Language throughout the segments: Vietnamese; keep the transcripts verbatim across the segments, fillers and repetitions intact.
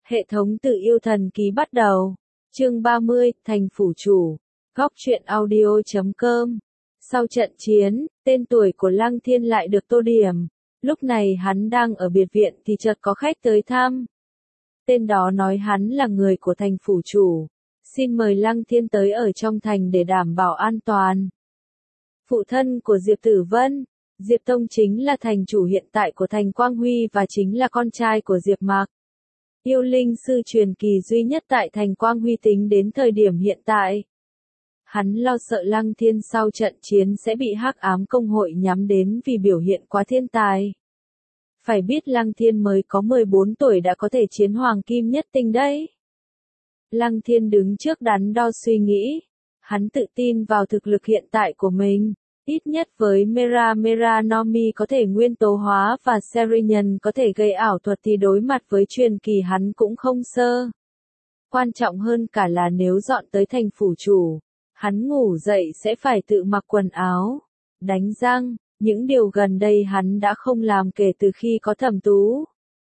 Hệ thống tự yêu thần ký bắt đầu. Chương ba mươi, Thành Phủ Chủ. Góc truyện audio chấm com. Sau trận chiến, tên tuổi của Lăng Thiên lại được tô điểm. Lúc này hắn đang ở biệt viện thì chợt có khách tới thăm. Tên đó nói hắn là người của thành phủ chủ. Xin mời Lăng Thiên tới ở trong thành để đảm bảo an toàn. Phụ thân của Diệp Tử Vân, Diệp Tông chính là thành chủ hiện tại của thành Quang Huy và chính là con trai của Diệp Mạc. Yêu linh sư truyền kỳ duy nhất tại thành Quang Huy tính đến thời điểm hiện tại. Hắn lo sợ Lăng Thiên sau trận chiến sẽ bị Hắc Ám Công hội nhắm đến vì biểu hiện quá thiên tài. Phải biết Lăng Thiên mới có mười bốn tuổi đã có thể chiến hoàng kim nhất tinh đấy. Lăng Thiên đứng trước đắn đo suy nghĩ. Hắn tự tin vào thực lực hiện tại của mình. Ít nhất với Mera Mera Nomi có thể nguyên tố hóa và Serinhân có thể gây ảo thuật thì đối mặt với truyền kỳ hắn cũng không sơ. Quan trọng hơn cả là nếu dọn tới thành phủ chủ, hắn ngủ dậy sẽ phải tự mặc quần áo, đánh răng, những điều gần đây hắn đã không làm kể từ khi có Thẩm Tú.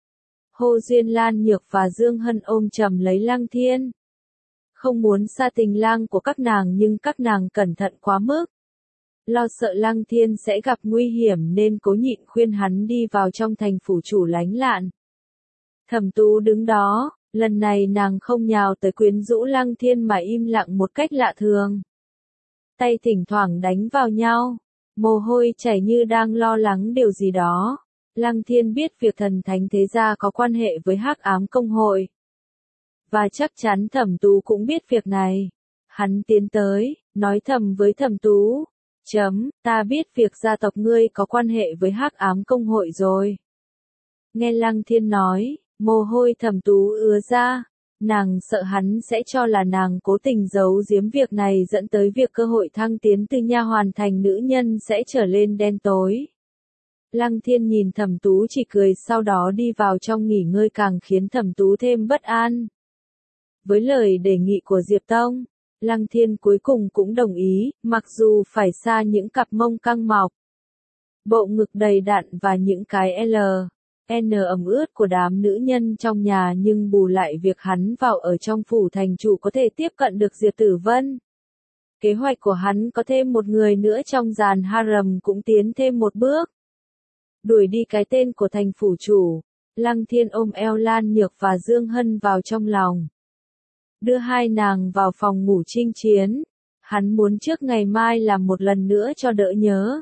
Hồ Duyên Lan Nhược và Dương Hân ôm chầm lấy Lăng Thiên. Không muốn xa tình lang của các nàng nhưng các nàng cẩn thận quá mức. Lo sợ Lăng Thiên sẽ gặp nguy hiểm nên cố nhịn khuyên hắn đi vào trong thành phủ chủ lánh lạn. Thẩm Tú đứng đó, lần này nàng không nhào tới quyến rũ Lăng Thiên mà im lặng một cách lạ thường. Tay thỉnh thoảng đánh vào nhau, mồ hôi chảy như đang lo lắng điều gì đó. Lăng Thiên biết việc thần thánh thế gia có quan hệ với Hắc Ám Công hội. Và chắc chắn Thẩm Tú cũng biết việc này. Hắn tiến tới, nói thầm với Thẩm Tú. Chấm, ta biết việc gia tộc ngươi có quan hệ với Hắc Ám Công hội rồi. Nghe Lăng Thiên nói, mồ hôi Thẩm Tú ứa ra. Nàng sợ hắn sẽ cho là nàng cố tình giấu giếm việc này dẫn tới việc cơ hội thăng tiến từ nha hoàn thành nữ nhân sẽ trở lên đen tối. Lăng Thiên nhìn Thẩm Tú chỉ cười sau đó đi vào trong nghỉ ngơi càng khiến Thẩm Tú thêm bất an. Với lời đề nghị của Diệp Tông, Lăng Thiên cuối cùng cũng đồng ý, mặc dù phải xa những cặp mông căng mọc, bộ ngực đầy đặn và những cái L, N ẩm ướt của đám nữ nhân trong nhà nhưng bù lại việc hắn vào ở trong phủ thành chủ có thể tiếp cận được Diệp Tử Vân. Kế hoạch của hắn có thêm một người nữa trong dàn harem cũng tiến thêm một bước. Đuổi đi cái tên của thành phủ chủ, Lăng Thiên ôm eo Lan Nhược và Dương Hân vào trong lòng. Đưa hai nàng vào phòng ngủ chinh chiến. Hắn muốn trước ngày mai làm một lần nữa cho đỡ nhớ.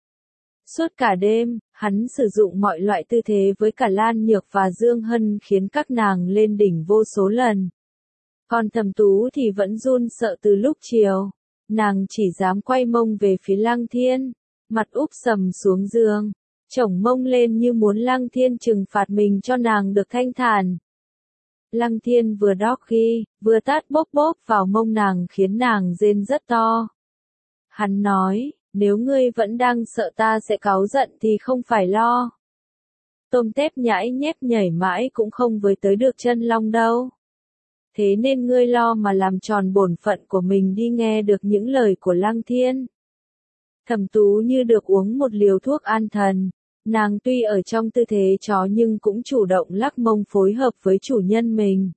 Suốt cả đêm, hắn sử dụng mọi loại tư thế với cả Lan Nhược và Dương Hân khiến các nàng lên đỉnh vô số lần. Còn Thẩm Tú thì vẫn run sợ từ lúc chiều. Nàng chỉ dám quay mông về phía Lăng Thiên, mặt úp sầm xuống giường, chổng mông lên như muốn Lăng Thiên trừng phạt mình cho nàng được thanh thản. Lăng Thiên vừa đóc ghi, vừa tát bóp bóp vào mông nàng khiến nàng rên rất to. Hắn nói, nếu ngươi vẫn đang sợ ta sẽ cáu giận thì không phải lo. Tôm tép nhãi nhép nhảy mãi cũng không với tới được chân long đâu. Thế nên ngươi lo mà làm tròn bổn phận của mình đi nghe được những lời của Lăng Thiên. Thẩm Tú như được uống một liều thuốc an thần. Nàng tuy ở trong tư thế chó nhưng cũng chủ động lắc mông phối hợp với chủ nhân mình.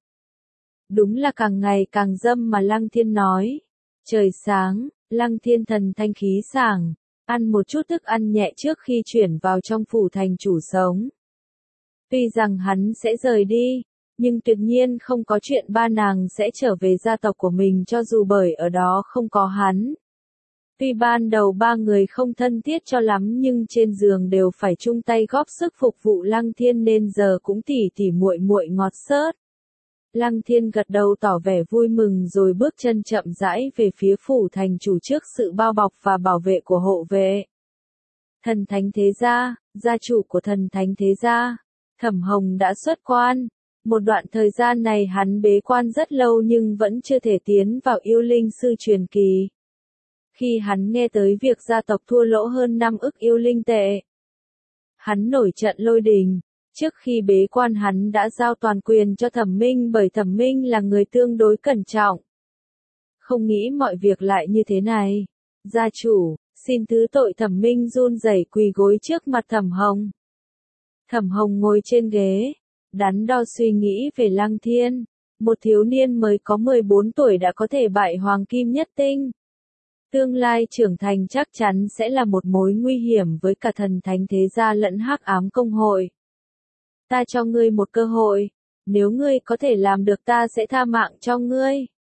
Đúng là càng ngày càng dâm mà Lăng Thiên nói. Trời sáng, Lăng Thiên thần thanh khí sảng, ăn một chút thức ăn nhẹ trước khi chuyển vào trong phủ thành chủ sống. Tuy rằng hắn sẽ rời đi, nhưng tuyệt nhiên không có chuyện ba nàng sẽ trở về gia tộc của mình cho dù bởi ở đó không có hắn. Tuy ban đầu ba người không thân thiết cho lắm nhưng trên giường đều phải chung tay góp sức phục vụ Lăng Thiên nên giờ cũng tỉ tỉ muội muội ngọt xớt. Lăng Thiên gật đầu tỏ vẻ vui mừng rồi bước chân chậm rãi về phía phủ thành chủ trước sự bao bọc và bảo vệ của hộ vệ. Thần Thánh Thế Gia, gia chủ của Thần Thánh Thế Gia, Thẩm Hồng đã xuất quan. Một đoạn thời gian này hắn bế quan rất lâu nhưng vẫn chưa thể tiến vào yêu linh sư truyền kỳ. Khi hắn nghe tới việc gia tộc thua lỗ hơn năm ức yêu linh tệ, hắn nổi trận lôi đình. Trước khi bế quan hắn đã giao toàn quyền cho Thẩm Minh bởi Thẩm Minh là người tương đối cẩn trọng. Không nghĩ mọi việc lại như thế này. Gia chủ, xin thứ tội. Thẩm Minh run rẩy quỳ gối trước mặt Thẩm Hồng. Thẩm Hồng ngồi trên ghế, Đắn đo suy nghĩ về Lăng Thiên, một thiếu niên mới có mười bốn tuổi đã có thể bại Hoàng Kim Nhất Tinh. Tương lai trưởng thành chắc chắn sẽ là một mối nguy hiểm với cả thần thánh thế gia lẫn hắc ám công hội. Ta cho ngươi một cơ hội, nếu ngươi có thể làm được ta sẽ tha mạng cho ngươi.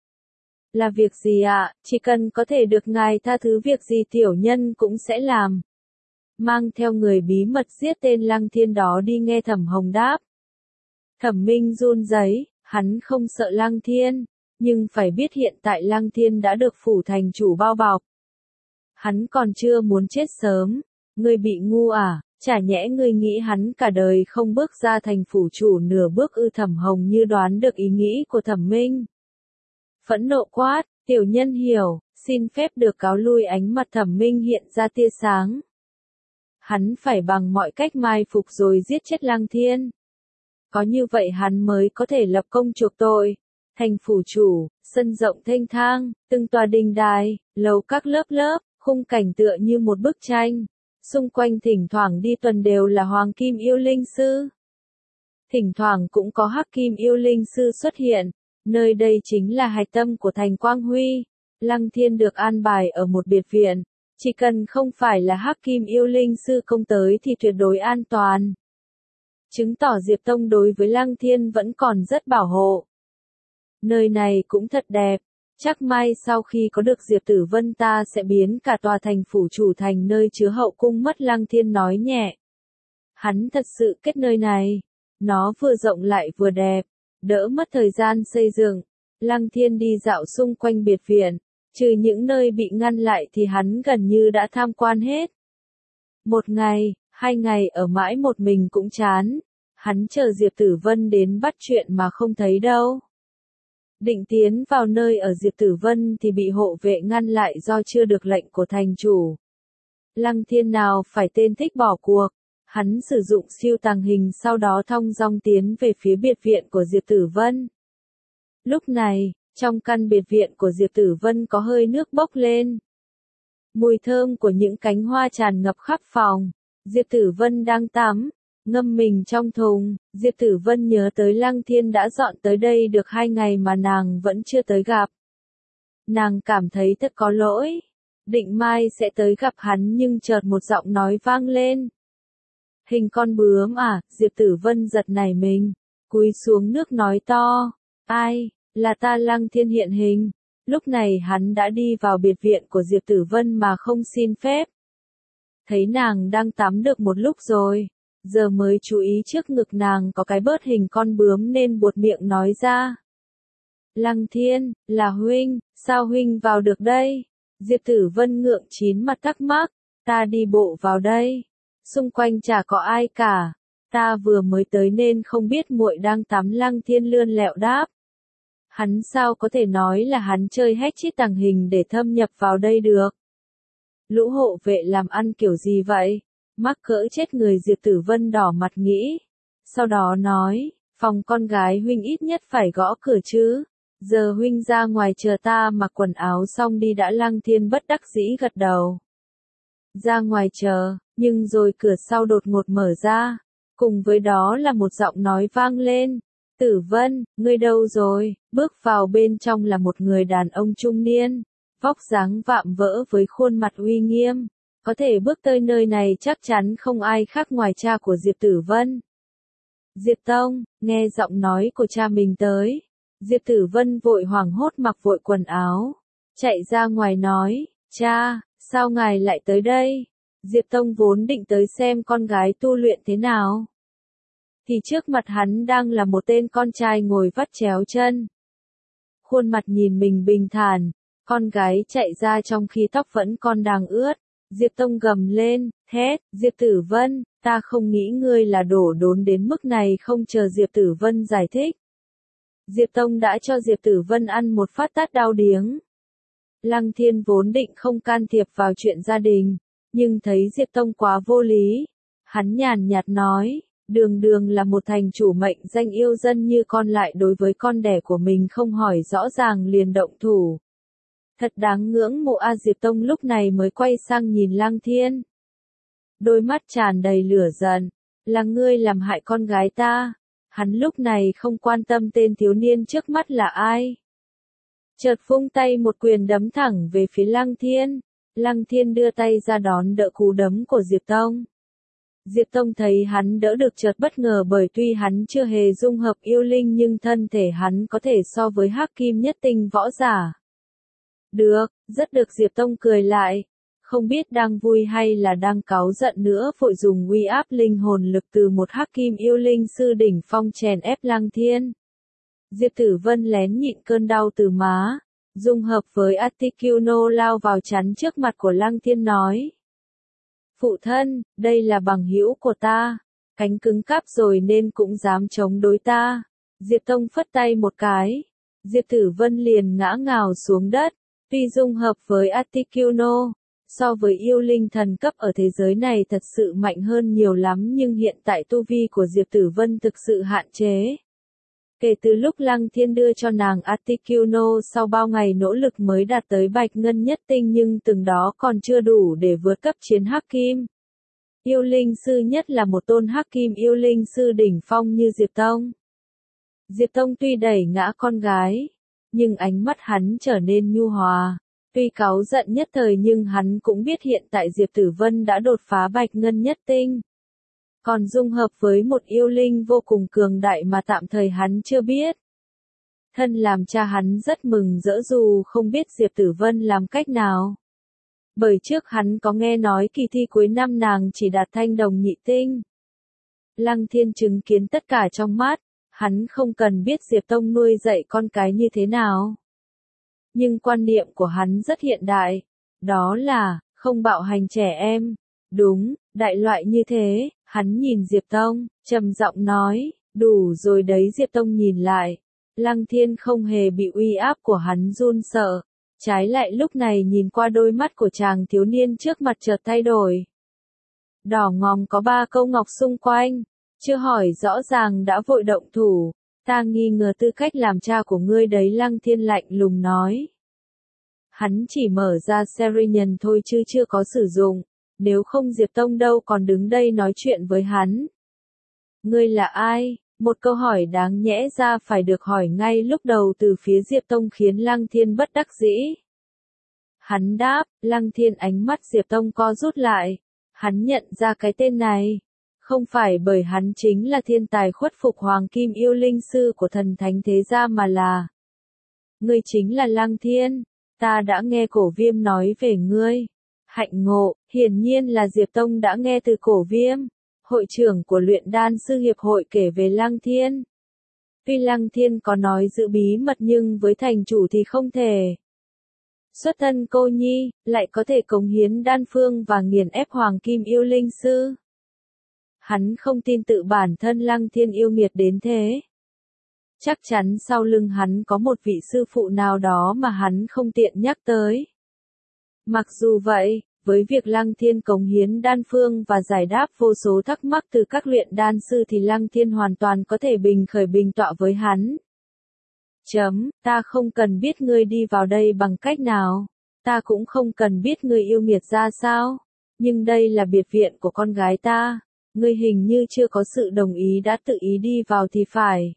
Là việc gì ạ, chỉ cần có thể được ngài tha thứ việc gì tiểu nhân cũng sẽ làm. Mang theo người bí mật giết tên Lăng Thiên đó đi nghe Thẩm Hồng đáp. Thẩm Minh run rẩy, hắn không sợ Lăng Thiên, nhưng phải biết hiện tại Lăng Thiên đã được phủ thành chủ bao bọc. Hắn còn chưa muốn chết sớm, ngươi bị ngu à, chả nhẽ ngươi nghĩ hắn cả đời không bước ra thành phủ chủ nửa bước ư? Thẩm Hồng như đoán được ý nghĩ của Thẩm Minh. Phẫn nộ quát, tiểu nhân hiểu, xin phép được cáo lui. Ánh mặt Thẩm Minh hiện ra tia sáng. Hắn phải bằng mọi cách mai phục rồi giết chết Lăng Thiên. Có như vậy hắn mới có thể lập công chuộc tội. Thành phủ chủ, sân rộng thênh thang, từng tòa đình đài, lầu các lớp lớp, khung cảnh tựa như một bức tranh. Xung quanh thỉnh thoảng đi tuần đều là Hoàng Kim Yêu Linh Sư. Thỉnh thoảng cũng có Hắc Kim Yêu Linh Sư xuất hiện. Nơi đây chính là hạch tâm của thành Quang Huy. Lăng Thiên được an bài ở một biệt viện. Chỉ cần không phải là Hắc Kim Yêu Linh Sư công tới thì tuyệt đối an toàn. Chứng tỏ Diệp Tông đối với Lăng Thiên vẫn còn rất bảo hộ. Nơi này cũng thật đẹp. Chắc mai sau khi có được Diệp Tử Vân ta sẽ biến cả tòa thành phủ chủ thành nơi chứa hậu cung mất. Lăng Thiên nói nhẹ. Hắn thật sự kết nơi này. Nó vừa rộng lại vừa đẹp. Đỡ mất thời gian xây dựng. Lăng Thiên đi dạo xung quanh biệt viện. Trừ những nơi bị ngăn lại thì hắn gần như đã tham quan hết. Một ngày, hai ngày ở mãi một mình cũng chán. Hắn chờ Diệp Tử Vân đến bắt chuyện mà không thấy đâu. Định tiến vào nơi ở Diệp Tử Vân thì bị hộ vệ ngăn lại do chưa được lệnh của thành chủ. Lăng Thiên nào phải tên thích bỏ cuộc. Hắn sử dụng siêu tàng hình sau đó thong dong tiến về phía biệt viện của Diệp Tử Vân. Lúc này, trong căn biệt viện của Diệp Tử Vân có hơi nước bốc lên. Mùi thơm của những cánh hoa tràn ngập khắp phòng. Diệp Tử Vân đang tắm, ngâm mình trong thùng. Diệp Tử Vân nhớ tới Lăng Thiên đã dọn tới đây được hai ngày mà nàng vẫn chưa tới gặp. Nàng cảm thấy thật có lỗi. Định mai sẽ tới gặp hắn nhưng chợt một giọng nói vang lên. Hình con bướm à? Diệp Tử Vân giật nảy mình, cúi xuống nước nói to. Ai? Là ta. Lăng Thiên hiện hình. Lúc này hắn đã đi vào biệt viện của Diệp Tử Vân mà không xin phép. Thấy nàng đang tắm được một lúc rồi, giờ mới chú ý trước ngực nàng có cái bớt hình con bướm nên buột miệng nói ra. Lăng Thiên, là huynh, sao huynh vào được đây? Diệp Tử Vân ngượng chín mặt thắc mắc, ta đi bộ vào đây, xung quanh chả có ai cả, ta vừa mới tới nên không biết muội đang tắm. Lăng Thiên lươn lẹo đáp. Hắn sao có thể nói là hắn chơi hack chít tàng hình để thâm nhập vào đây được? Lũ hộ vệ làm ăn kiểu gì vậy? Mắc cỡ chết người. Diệp Tử Vân đỏ mặt nghĩ. Sau đó nói, phòng con gái huynh ít nhất phải gõ cửa chứ. Giờ huynh ra ngoài chờ ta mặc quần áo xong đi đã. Lăng Thiên bất đắc dĩ gật đầu. Ra ngoài chờ, nhưng rồi cửa sau đột ngột mở ra. Cùng với đó là một giọng nói vang lên. Tử Vân, ngươi đâu rồi? Bước vào bên trong là một người đàn ông trung niên, vóc dáng vạm vỡ với khuôn mặt uy nghiêm. Có thể bước tới nơi này chắc chắn không ai khác ngoài cha của Diệp Tử Vân. Diệp Tông, nghe giọng nói của cha mình tới. Diệp Tử Vân vội hoảng hốt mặc vội quần áo, chạy ra ngoài nói, cha, sao ngài lại tới đây? Diệp Tông vốn định tới xem con gái tu luyện thế nào. Thì trước mặt hắn đang là một tên con trai ngồi vắt chéo chân. Khuôn mặt nhìn mình bình thản, con gái chạy ra trong khi tóc vẫn còn đang ướt. Diệp Tông gầm lên, thét, Diệp Tử Vân, ta không nghĩ ngươi là đổ đốn đến mức này. Không chờ Diệp Tử Vân giải thích, Diệp Tông đã cho Diệp Tử Vân ăn một phát tát đau điếng. Lăng Thiên vốn định không can thiệp vào chuyện gia đình, nhưng thấy Diệp Tông quá vô lý. Hắn nhàn nhạt nói, đường đường là một thành chủ mệnh danh yêu dân như con lại đối với con đẻ của mình không hỏi rõ ràng liền động thủ. Thật đáng ngưỡng mộ a. Diệp Tông lúc này mới quay sang nhìn Lăng Thiên. Đôi mắt tràn đầy lửa giận, là ngươi làm hại con gái ta. Hắn lúc này không quan tâm tên thiếu niên trước mắt là ai. Chợt vung tay một quyền đấm thẳng về phía Lăng Thiên. Lăng Thiên đưa tay ra đón đỡ cú đấm của Diệp Tông. Diệp Tông thấy hắn đỡ được chợt bất ngờ bởi tuy hắn chưa hề dung hợp yêu linh nhưng thân thể hắn có thể so với hắc kim nhất tinh võ giả. Được, rất được Diệp Tông cười lại. Không biết đang vui hay là đang cáu giận nữa vội dùng uy áp linh hồn lực từ một hắc kim yêu linh sư đỉnh phong chèn ép Lăng Thiên. Diệp Tử Vân lén nhịn cơn đau từ má, dung hợp với Articuno lao vào chắn trước mặt của Lăng Thiên nói. Phụ thân, đây là bằng hữu của ta, cánh cứng cáp rồi nên cũng dám chống đối ta. Diệp Tông phất tay một cái, Diệp Tử Vân liền ngã ngào xuống đất, tuy dung hợp với Articuno, so với yêu linh thần cấp ở thế giới này thật sự mạnh hơn nhiều lắm nhưng hiện tại tu vi của Diệp Tử Vân thực sự hạn chế. Kể từ lúc Lăng Thiên đưa cho nàng Articuno sau bao ngày nỗ lực mới đạt tới bạch ngân nhất tinh nhưng từng đó còn chưa đủ để vượt cấp chiến hắc kim. Yêu linh sư nhất là một tôn hắc kim yêu linh sư đỉnh phong như Diệp Tông. Diệp Tông tuy đẩy ngã con gái, nhưng ánh mắt hắn trở nên nhu hòa. Tuy cáu giận nhất thời nhưng hắn cũng biết hiện tại Diệp Tử Vân đã đột phá bạch ngân nhất tinh. Còn dung hợp với một yêu linh vô cùng cường đại mà tạm thời hắn chưa biết. Thân làm cha hắn rất mừng rỡ dù không biết Diệp Tử Vân làm cách nào. Bởi trước hắn có nghe nói kỳ thi cuối năm nàng chỉ đạt thanh đồng nhị tinh. Lăng Thiên chứng kiến tất cả trong mắt, hắn không cần biết Diệp Tông nuôi dạy con cái như thế nào. Nhưng quan niệm của hắn rất hiện đại, đó là, không bạo hành trẻ em. Đúng, đại loại như thế, hắn nhìn Diệp Tông, trầm giọng nói, đủ rồi đấy. Diệp Tông nhìn lại, Lăng Thiên không hề bị uy áp của hắn run sợ, trái lại lúc này nhìn qua đôi mắt của chàng thiếu niên trước mặt chợt thay đổi. Đỏ ngòm có ba câu ngọc xung quanh, chưa hỏi rõ ràng đã vội động thủ, ta nghi ngờ tư cách làm cha của ngươi đấy. Lăng Thiên lạnh lùng nói. Hắn chỉ mở ra Serian thôi chứ chưa có sử dụng. Nếu không Diệp Tông đâu còn đứng đây nói chuyện với hắn. Ngươi là ai? Một câu hỏi đáng nhẽ ra phải được hỏi ngay lúc đầu từ phía Diệp Tông khiến Lăng Thiên bất đắc dĩ. Hắn đáp, Lăng Thiên ánh mắt Diệp Tông co rút lại. Hắn nhận ra cái tên này. Không phải bởi hắn chính là thiên tài khuất phục hoàng kim yêu linh sư của thần thánh thế gia mà là. Ngươi chính là Lăng Thiên. Ta đã nghe Cổ Viêm nói về ngươi. Hạnh ngộ, hiển nhiên là Diệp Tông đã nghe từ Cổ Viêm, hội trưởng của luyện đan sư hiệp hội kể về Lăng Thiên. Tuy Lăng Thiên có nói giữ bí mật nhưng với thành chủ thì không thể. Xuất thân cô nhi, lại có thể cống hiến đan phương và nghiền ép hoàng kim yêu linh sư. Hắn không tin tự bản thân Lăng Thiên yêu nghiệt đến thế. Chắc chắn sau lưng hắn có một vị sư phụ nào đó mà hắn không tiện nhắc tới. Mặc dù vậy, với việc Lăng Thiên cống hiến đan phương và giải đáp vô số thắc mắc từ các luyện đan sư thì Lăng Thiên hoàn toàn có thể bình khởi bình tọa với hắn. Chấm, ta không cần biết ngươi đi vào đây bằng cách nào, ta cũng không cần biết ngươi yêu nghiệt ra sao, nhưng đây là biệt viện của con gái ta, ngươi hình như chưa có sự đồng ý đã tự ý đi vào thì phải.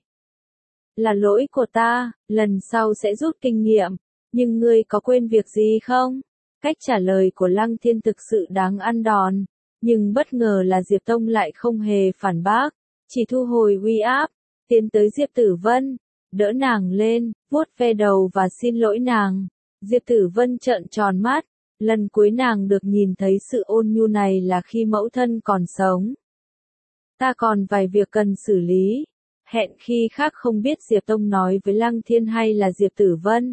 Là lỗi của ta, lần sau sẽ rút kinh nghiệm, nhưng ngươi có quên việc gì không? Cách trả lời của Lăng Thiên thực sự đáng ăn đòn, nhưng bất ngờ là Diệp Tông lại không hề phản bác, chỉ thu hồi uy áp, tiến tới Diệp Tử Vân, đỡ nàng lên, vuốt ve đầu và xin lỗi nàng. Diệp Tử Vân trợn tròn mắt, lần cuối nàng được nhìn thấy sự ôn nhu này là khi mẫu thân còn sống. Ta còn vài việc cần xử lý, hẹn khi khác. Không biết Diệp Tông nói với Lăng Thiên hay là Diệp Tử Vân.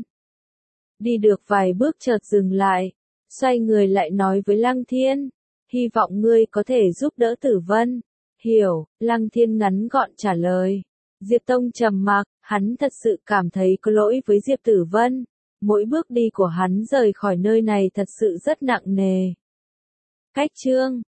Đi được vài bước chợt dừng lại, xoay người lại nói với Lăng Thiên, hy vọng ngươi có thể giúp đỡ Tử Vân. Hiểu, Lăng Thiên ngắn gọn trả lời. Diệp Tông trầm mặc, hắn thật sự cảm thấy có lỗi với Diệp Tử Vân. Mỗi bước đi của hắn rời khỏi nơi này thật sự rất nặng nề. Cách chương